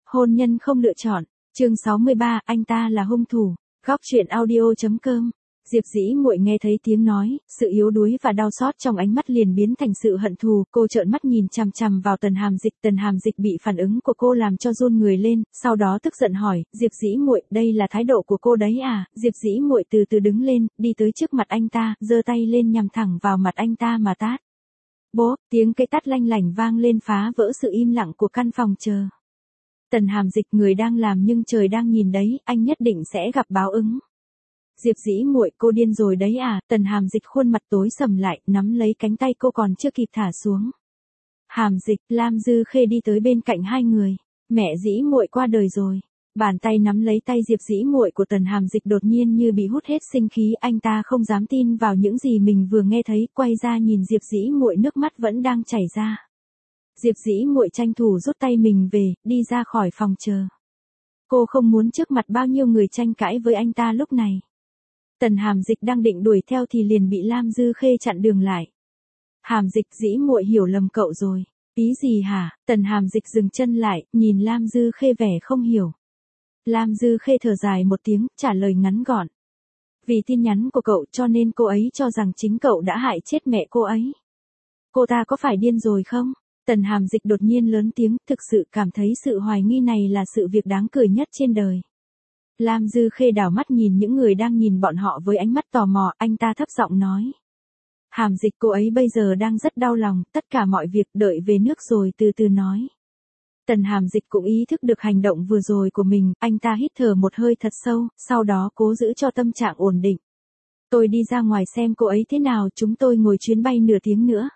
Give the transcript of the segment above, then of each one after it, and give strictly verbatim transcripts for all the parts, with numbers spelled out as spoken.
Hôn nhân không lựa chọn. Chương sáu mươi ba, anh ta là hung thủ. Góc truyện audio chấm com. Diệp Dĩ Muội nghe thấy tiếng nói, sự yếu đuối và đau xót trong ánh mắt liền biến thành sự hận thù, cô trợn mắt nhìn chằm chằm vào Tần Hàm Dịch, Tần Hàm Dịch bị phản ứng của cô làm cho run người lên, sau đó tức giận hỏi, Diệp Dĩ Muội, đây là thái độ của cô đấy à? Diệp Dĩ Muội từ từ đứng lên, đi tới trước mặt anh ta, giơ tay lên nhằm thẳng vào mặt anh ta mà tát. Bố, tiếng cây tát lanh lảnh vang lên phá vỡ sự im lặng của căn phòng chờ. Tần Hàm Dịch, người đang làm nhưng trời đang nhìn đấy, anh nhất định sẽ gặp báo ứng. Diệp Dĩ Muội, cô điên rồi đấy à? Tần Hàm Dịch khuôn mặt tối sầm lại, nắm lấy cánh tay cô còn chưa kịp thả xuống. Hàm Dịch, Lam Dư Khê đi tới bên cạnh hai người. Mẹ Dĩ Muội qua đời rồi. Bàn tay nắm lấy tay Diệp Dĩ Muội của Tần Hàm Dịch đột nhiên như bị hút hết sinh khí, anh ta không dám tin vào những gì mình vừa nghe thấy, quay ra nhìn Diệp Dĩ Muội, nước mắt vẫn đang chảy ra. Diệp Dĩ Muội tranh thủ rút tay mình về, đi ra khỏi phòng chờ. Cô không muốn trước mặt bao nhiêu người tranh cãi với anh ta lúc này. Tần Hàm Dịch đang định đuổi theo thì liền bị Lam Dư Khê chặn đường lại. Hàm Dịch, Dĩ Muội hiểu lầm cậu rồi. Ý gì hả? Tần Hàm Dịch dừng chân lại, nhìn Lam Dư Khê vẻ không hiểu. Lam Dư Khê thở dài một tiếng, trả lời ngắn gọn. Vì tin nhắn của cậu cho nên cô ấy cho rằng chính cậu đã hại chết mẹ cô ấy. Cô ta có phải điên rồi không? Tần Hàm Dịch đột nhiên lớn tiếng, thực sự cảm thấy sự hoài nghi này là sự việc đáng cười nhất trên đời. Lam Dư Khê đảo mắt nhìn những người đang nhìn bọn họ với ánh mắt tò mò, anh ta thấp giọng nói. Hàm Dịch, cô ấy bây giờ đang rất đau lòng, tất cả mọi việc đợi về nước rồi từ từ nói. Tần Hàm Dịch cũng ý thức được hành động vừa rồi của mình, anh ta hít thở một hơi thật sâu, sau đó cố giữ cho tâm trạng ổn định. Tôi đi ra ngoài xem cô ấy thế nào, chúng tôi ngồi chuyến bay nửa tiếng nữa.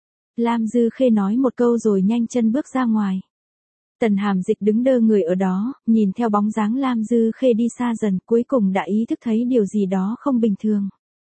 Lam Dư Khê nói một câu rồi nhanh chân bước ra ngoài. Tần Hàm Dịch đứng đơ người ở đó, nhìn theo bóng dáng Lam Dư Khê đi xa dần, cuối cùng đã ý thức thấy điều gì đó không bình thường.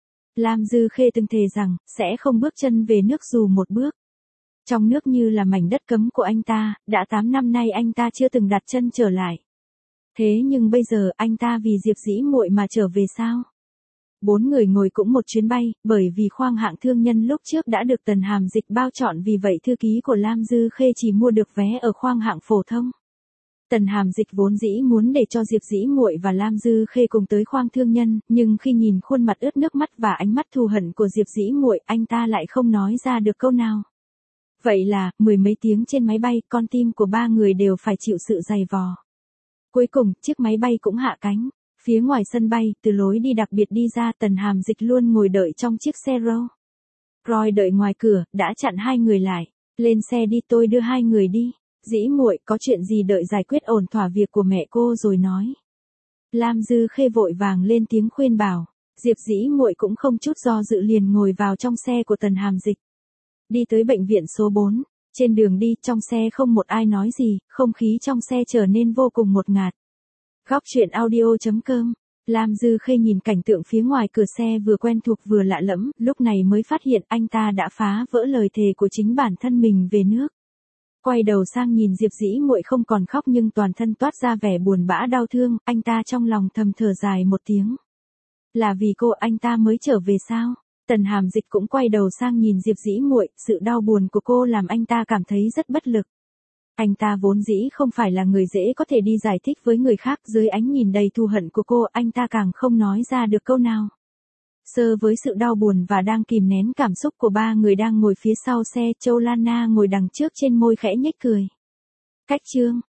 Lam Dư Khê từng thề rằng, sẽ không bước chân về nước dù một bước. Trong nước như là mảnh đất cấm của anh ta, đã tám năm nay anh ta chưa từng đặt chân trở lại. Thế nhưng bây giờ anh ta vì Diệp Dĩ Muội mà trở về sao? Bốn người ngồi cũng một chuyến bay, bởi vì khoang hạng thương nhân lúc trước đã được Tần Hàm Dịch bao chọn, vì vậy thư ký của Lam Dư Khê chỉ mua được vé ở khoang hạng phổ thông. Tần Hàm Dịch vốn dĩ muốn để cho Diệp Dĩ Muội và Lam Dư Khê cùng tới khoang thương nhân, nhưng khi nhìn khuôn mặt ướt nước mắt và ánh mắt thù hận của Diệp Dĩ Muội, anh ta lại không nói ra được câu nào. Vậy là, mười mấy tiếng trên máy bay, con tim của ba người đều phải chịu sự dày vò. Cuối cùng, chiếc máy bay cũng hạ cánh. Phía ngoài sân bay, từ lối đi đặc biệt đi ra, Tần Hàm Dịch luôn ngồi đợi trong chiếc xe Rolls Royce đợi ngoài cửa, đã chặn hai người lại. Lên xe đi, tôi đưa hai người đi. Dĩ Muội, có chuyện gì đợi giải quyết ổn thỏa việc của mẹ cô rồi nói. Lam Dư Khê vội vàng lên tiếng khuyên bảo. Diệp Dĩ Muội cũng không chút do dự liền ngồi vào trong xe của Tần Hàm Dịch. Đi tới bệnh viện số bốn. Trên đường đi, trong xe không một ai nói gì, không khí trong xe trở nên vô cùng ngột ngạt. Góc truyện audio chấm com. Lam Dư Khê nhìn cảnh tượng phía ngoài cửa xe vừa quen thuộc vừa lạ lẫm, lúc này mới phát hiện anh ta đã phá vỡ lời thề của chính bản thân mình về nước. Quay đầu sang nhìn Diệp Dĩ Muội không còn khóc nhưng toàn thân toát ra vẻ buồn bã đau thương, anh ta trong lòng thầm thở dài một tiếng. Là vì cô anh ta mới trở về sao? Tần Hàm Dịch cũng quay đầu sang nhìn Diệp Dĩ Muội, sự đau buồn của cô làm anh ta cảm thấy rất bất lực. Anh ta vốn dĩ không phải là người dễ có thể đi giải thích với người khác, dưới ánh nhìn đầy thù hận của cô, anh ta càng không nói ra được câu nào. Sơ với sự đau buồn và đang kìm nén cảm xúc của ba người đang ngồi phía sau xe, Châu Lan Na ngồi đằng trước trên môi khẽ nhếch cười. Cách chương